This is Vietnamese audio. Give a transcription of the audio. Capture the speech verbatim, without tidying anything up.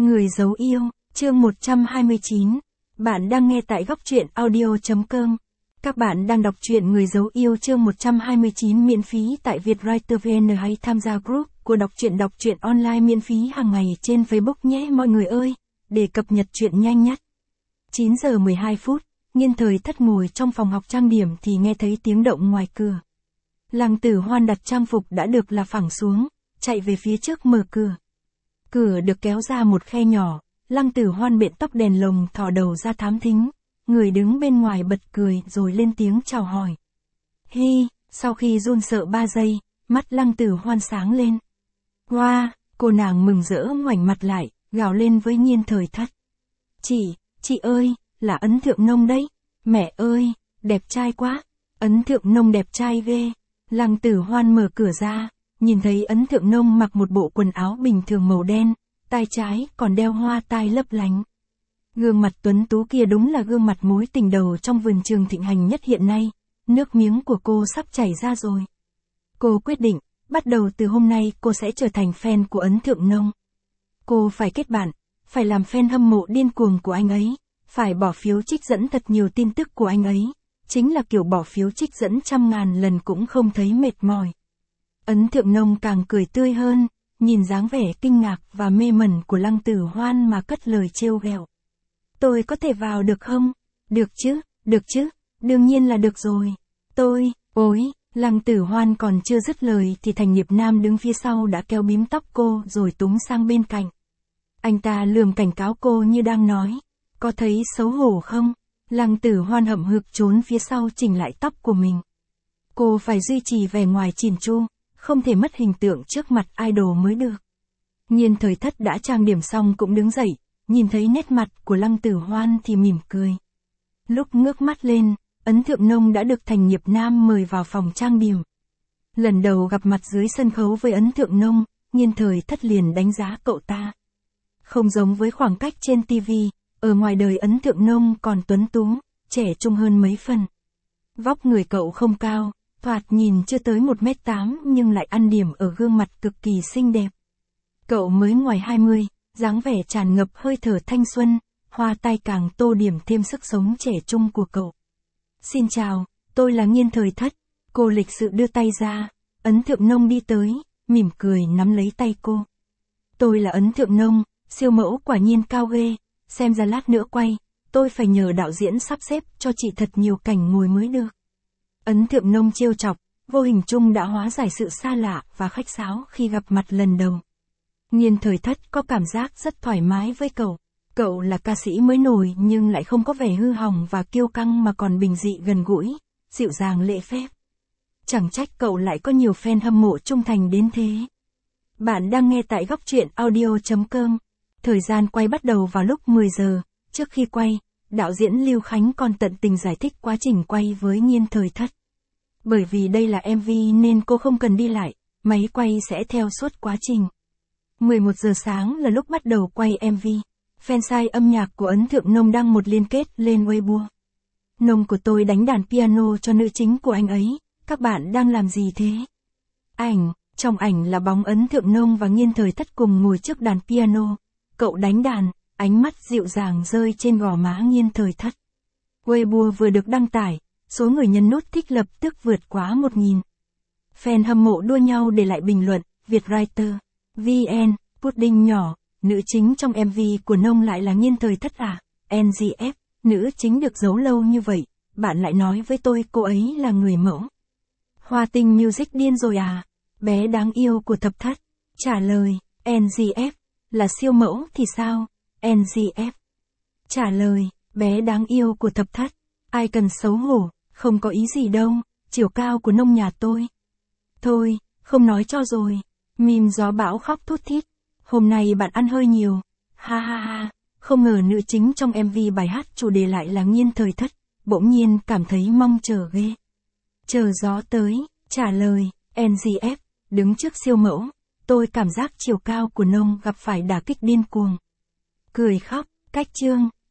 Người giấu yêu, chương một trăm hai mươi chín. Bạn đang nghe tại góc truyện audio chấm com. Các bạn đang đọc truyện Người giấu yêu chương một trăm hai mươi chín miễn phí tại Vietwriter vê en hay tham gia group của đọc truyện đọc truyện online miễn phí hàng ngày trên Facebook nhé mọi người ơi, để cập nhật truyện nhanh nhất. chín giờ mười hai phút, Nhiên Thời Thất ngồi trong phòng học trang điểm thì nghe thấy tiếng động ngoài cửa. Lăng Tử Hoan đặt trang phục đã được là phẳng xuống, chạy về phía trước mở cửa. Cửa được kéo ra một khe nhỏ, Lăng Tử Hoan bện tóc đèn lồng thò đầu ra thám thính, người đứng bên ngoài bật cười rồi lên tiếng chào hỏi. Hi, sau khi run sợ ba giây, mắt Lăng Tử Hoan sáng lên. Wow, cô nàng mừng rỡ ngoảnh mặt lại, gào lên với Nhiên Thời Thất. Chị, chị ơi, là Ấn Thượng Nông đấy, mẹ ơi, đẹp trai quá, Ấn Thượng Nông đẹp trai ghê. Lăng Tử Hoan mở cửa ra, nhìn thấy Ấn Thượng Nông mặc một bộ quần áo bình thường màu đen, tai trái còn đeo hoa tai lấp lánh. Gương mặt tuấn tú kia đúng là gương mặt mối tình đầu trong vườn trường thịnh hành nhất hiện nay, nước miếng của cô sắp chảy ra rồi. Cô quyết định, bắt đầu từ hôm nay cô sẽ trở thành fan của Ấn Thượng Nông. Cô phải kết bạn, phải làm fan hâm mộ điên cuồng của anh ấy, phải bỏ phiếu trích dẫn thật nhiều tin tức của anh ấy, chính là kiểu bỏ phiếu trích dẫn trăm ngàn lần cũng không thấy mệt mỏi. Ấn Thượng Nông càng cười tươi hơn, nhìn dáng vẻ kinh ngạc và mê mẩn của Lăng Tử Hoan mà cất lời trêu ghẹo. Tôi có thể vào được không? Được chứ, được chứ, đương nhiên là được rồi. Tôi, ôi, Lăng Tử Hoan còn chưa dứt lời thì Thành Nghiệp Nam đứng phía sau đã kéo bím tóc cô rồi túm sang bên cạnh. Anh ta lườm cảnh cáo cô như đang nói, có thấy xấu hổ không? Lăng Tử Hoan hậm hực trốn phía sau chỉnh lại tóc của mình. Cô phải duy trì vẻ ngoài chỉn chu, không thể mất hình tượng trước mặt idol mới được. Nhiên Thời Thất đã trang điểm xong cũng đứng dậy, nhìn thấy nét mặt của Lăng Tử Hoan thì mỉm cười. Lúc ngước mắt lên, Ấn Thượng Nông đã được Thành Nghiệp Nam mời vào phòng trang điểm. Lần đầu gặp mặt dưới sân khấu với Ấn Thượng Nông, Nhiên Thời Thất liền đánh giá cậu ta. Không giống với khoảng cách trên ti vi, ở ngoài đời Ấn Thượng Nông còn tuấn tú, trẻ trung hơn mấy phần. Vóc người cậu không cao, thoạt nhìn chưa tới một mét tám nhưng lại ăn điểm ở gương mặt cực kỳ xinh đẹp. Cậu mới ngoài hai mươi, dáng vẻ tràn ngập hơi thở thanh xuân, hoa tai càng tô điểm thêm sức sống trẻ trung của cậu. Xin chào, tôi là Nhiên Thời Thất, cô lịch sự đưa tay ra, Ấn Thượng Nông đi tới, mỉm cười nắm lấy tay cô. Tôi là Ấn Thượng Nông, siêu mẫu quả nhiên cao ghê, xem ra lát nữa quay, tôi phải nhờ đạo diễn sắp xếp cho chị thật nhiều cảnh ngồi mới được. Ấn Thượng Nông trêu chọc, vô hình chung đã hóa giải sự xa lạ và khách sáo khi gặp mặt lần đầu. Nhiên Thời Thất có cảm giác rất thoải mái với cậu. Cậu là ca sĩ mới nổi nhưng lại không có vẻ hư hỏng và kiêu căng mà còn bình dị gần gũi, dịu dàng lễ phép. Chẳng trách cậu lại có nhiều fan hâm mộ trung thành đến thế. Bạn đang nghe tại góc truyện audio chấm com. Thời gian quay bắt đầu vào lúc mười giờ. Trước khi quay, đạo diễn Lưu Khánh còn tận tình giải thích quá trình quay với Nhiên Thời Thất. Bởi vì đây là em vê nên cô không cần đi lại, máy quay sẽ theo suốt quá trình. mười một giờ sáng là lúc bắt đầu quay em vê. Fansite âm nhạc của Ấn Thượng Nông đăng một liên kết lên Weibo. Nông của tôi đánh đàn piano cho nữ chính của anh ấy, các bạn đang làm gì thế? Ảnh, trong ảnh là bóng Ấn Thượng Nông và Nhiên Thời Thất cùng ngồi trước đàn piano. Cậu đánh đàn, ánh mắt dịu dàng rơi trên gò má Nhiên Thời Thất. Weibo vừa được đăng tải, số người nhấn nút thích lập tức vượt quá một nghìn. Fan hâm mộ đua nhau để lại bình luận, Vietwriter, vê en, pudding nhỏ, nữ chính trong em vê của Nông lại là Nhiên Thời Thất à? en giê ép, nữ chính được giấu lâu như vậy, bạn lại nói với tôi cô ấy là người mẫu. Hoa Tinh Music điên rồi à? Bé đáng yêu của Thập Thất. Trả lời, en giê ép, là siêu mẫu thì sao? en giê ép. Trả lời, bé đáng yêu của Thập Thất. Ai cần xấu hổ, không có ý gì đâu, chiều cao của Nông nhà tôi. Thôi, không nói cho rồi. Meme gió bão khóc thút thít. Hôm nay bạn ăn hơi nhiều. Ha ha ha, không ngờ nữ chính trong em vê bài hát chủ đề lại là Nhiên Thời Thất, bỗng nhiên cảm thấy mong chờ ghê. Chờ gió tới, trả lời, en giê ép, đứng trước siêu mẫu, tôi cảm giác chiều cao của Nông gặp phải đả kích điên cuồng. Cười khóc, cách chương,